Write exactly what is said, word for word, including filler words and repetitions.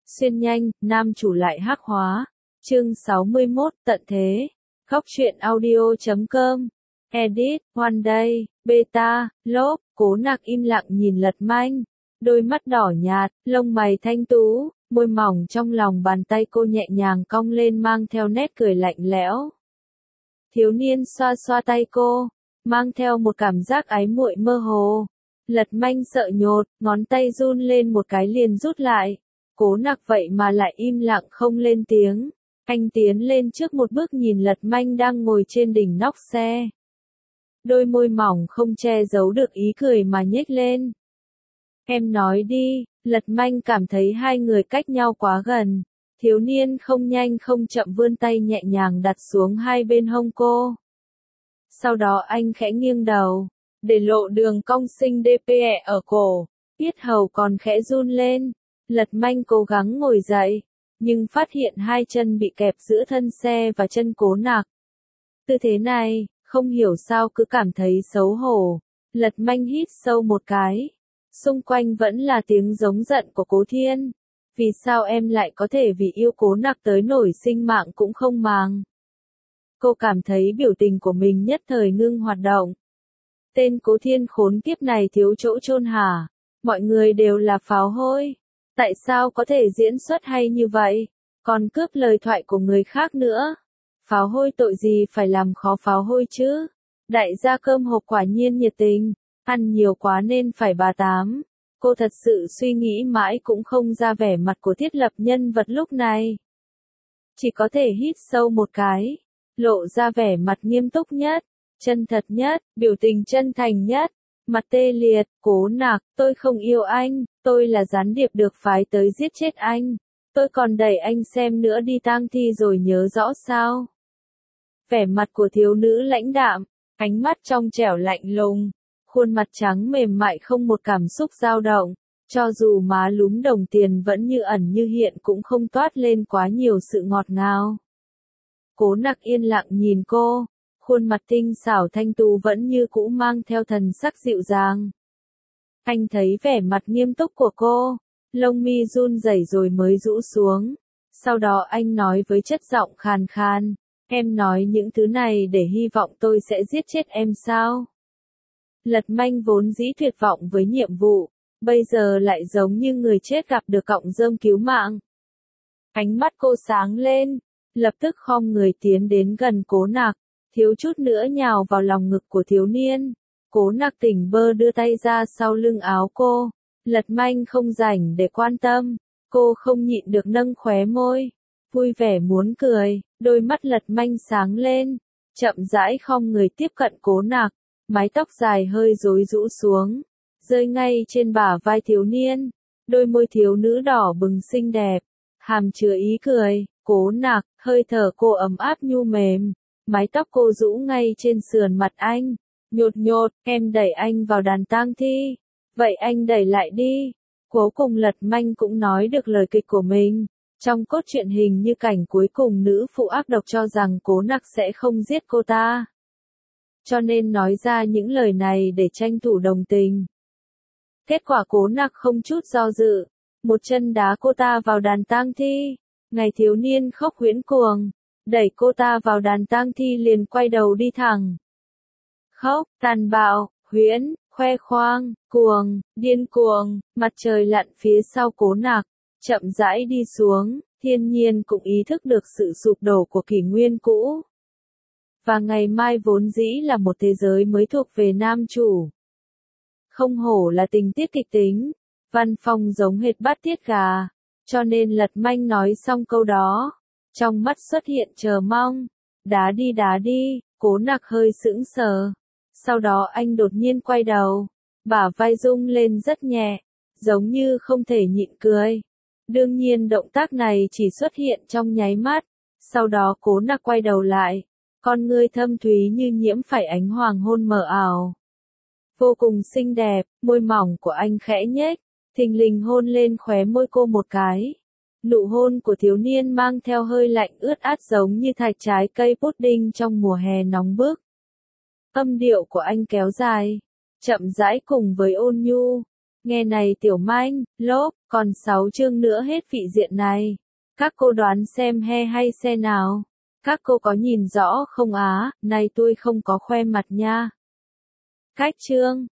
Xuyên nhanh, nam chủ lại hắc hóa. Chương sáu mươi mốt, tận thế. Góc truyện audio chấm com. Edit, One Day, Beta, Lốp, Cố Nặc im lặng nhìn Lật Manh. Đôi mắt đỏ nhạt, lông mày thanh tú, môi mỏng trong lòng bàn tay cô nhẹ nhàng cong lên mang theo nét cười lạnh lẽo. Thiếu niên xoa xoa tay cô, mang theo một cảm giác ái muội mơ hồ. Lật Manh sợ nhột, ngón tay run lên một cái liền rút lại. Cố Nặc vậy mà lại im lặng không lên tiếng. Anh tiến lên trước một bước nhìn Lật Manh đang ngồi trên đỉnh nóc xe. Đôi môi mỏng không che giấu được ý cười mà nhếch lên. Em nói đi, Lật Manh cảm thấy hai người cách nhau quá gần. Thiếu niên không nhanh không chậm vươn tay nhẹ nhàng đặt xuống hai bên hông cô. Sau đó anh khẽ nghiêng đầu, để lộ đường cong xinh đê pê e ở cổ, yết hầu còn khẽ run lên. Lật Manh cố gắng ngồi dậy, nhưng phát hiện hai chân bị kẹp giữa thân xe và chân Cố Nặc. Tư thế này, không hiểu sao cứ cảm thấy xấu hổ. Lật Manh hít sâu một cái. Xung quanh vẫn là tiếng giống giận của Cố Thiên. Vì sao em lại có thể vì yêu Cố Nặc tới nổi sinh mạng cũng không màng? Cô cảm thấy biểu tình của mình nhất thời ngưng hoạt động. Tên Cố Thiên khốn kiếp này thiếu chỗ chôn hả? Mọi người đều là pháo hôi. Tại sao có thể diễn xuất hay như vậy? Còn cướp lời thoại của người khác nữa. Pháo hôi tội gì phải làm khó pháo hôi chứ? Đại gia cơm hộp quả nhiên nhiệt tình. Ăn nhiều quá nên phải bà tám. Cô thật sự suy nghĩ mãi cũng không ra vẻ mặt của thiết lập nhân vật lúc này. Chỉ có thể hít sâu một cái. Lộ ra vẻ mặt nghiêm túc nhất. Chân thật nhất, biểu tình chân thành nhất. Mặt tê liệt, Cố Nặc, tôi không yêu anh, tôi là gián điệp được phái tới giết chết anh. Tôi còn đẩy anh xem nữa đi tang thi rồi nhớ rõ sao. Vẻ mặt của thiếu nữ lãnh đạm, ánh mắt trong trẻo lạnh lùng, khuôn mặt trắng mềm mại không một cảm xúc dao động, cho dù má lúm đồng tiền vẫn như ẩn như hiện cũng không toát lên quá nhiều sự ngọt ngào. Cố Nặc yên lặng nhìn cô. Khuôn mặt tinh xảo thanh tú vẫn như cũ mang theo thần sắc dịu dàng. Anh thấy vẻ mặt nghiêm túc của cô, lông mi run rẩy rồi mới rũ xuống. Sau đó anh nói với chất giọng khàn khàn, em nói những thứ này để hy vọng tôi sẽ giết chết em sao? Lật Manh vốn dĩ tuyệt vọng với nhiệm vụ, bây giờ lại giống như người chết gặp được cọng rơm cứu mạng. Ánh mắt cô sáng lên, lập tức khom người tiến đến gần Cố Nặc. Thiếu chút nữa nhào vào lòng ngực của thiếu niên. Cố Nặc tỉnh bơ đưa tay ra sau lưng áo cô. Lật Manh không rảnh để quan tâm. Cô không nhịn được nâng khóe môi. Vui vẻ muốn cười, đôi mắt Lật Manh sáng lên. Chậm rãi khom người tiếp cận Cố Nặc. Mái tóc dài hơi rối rũ xuống. Rơi ngay trên bả vai thiếu niên. Đôi môi thiếu nữ đỏ bừng xinh đẹp. Hàm chứa ý cười. Cố Nặc, hơi thở cô ấm áp nhu mềm. Mái tóc cô rũ ngay trên sườn mặt anh. Nhột nhột, em đẩy anh vào đàn tang thi. Vậy anh đẩy lại đi. Cuối cùng Lật Manh cũng nói được lời kịch của mình. Trong cốt truyện hình như cảnh cuối cùng nữ phụ ác độc cho rằng Cố Nặc sẽ không giết cô ta. Cho nên nói ra những lời này để tranh thủ đồng tình. Kết quả Cố Nặc không chút do dự. Một chân đá cô ta vào đàn tang thi. Ngày thiếu niên khóc huyễn cuồng. Đẩy cô ta vào đàn tang thi liền quay đầu đi thẳng. Khóc, tàn bạo, huyễn, khoe khoang, cuồng, điên cuồng, mặt trời lặn phía sau Cố Nặc, chậm rãi đi xuống, thiên nhiên cũng ý thức được sự sụp đổ của kỷ nguyên cũ. Và ngày mai vốn dĩ là một thế giới mới thuộc về nam chủ. Không hổ là tình tiết kịch tính, văn phong giống hệt bát tiết gà, cho nên Lật Manh nói xong câu đó. Trong mắt xuất hiện chờ mong. Đá đi đá đi, Cố Nặc hơi sững sờ. Sau đó anh đột nhiên quay đầu. Bả vai rung lên rất nhẹ. Giống như không thể nhịn cười. Đương nhiên động tác này chỉ xuất hiện trong nháy mắt. Sau đó Cố Nặc quay đầu lại. Con ngươi thâm thúy như nhiễm phải ánh hoàng hôn mờ ảo. Vô cùng xinh đẹp, môi mỏng của anh khẽ nhếch. Thình lình hôn lên khóe môi cô một cái. Nụ hôn của thiếu niên mang theo hơi lạnh ướt át giống như thạch trái cây pudding trong mùa hè nóng bức. Âm điệu của anh kéo dài, chậm rãi cùng với ôn nhu. Nghe này tiểu manh, lốp, còn sáu chương nữa hết vị diện này. Các cô đoán xem he hay xe nào? Các cô có nhìn rõ không á, này tôi không có khoe mặt nha. Cách chương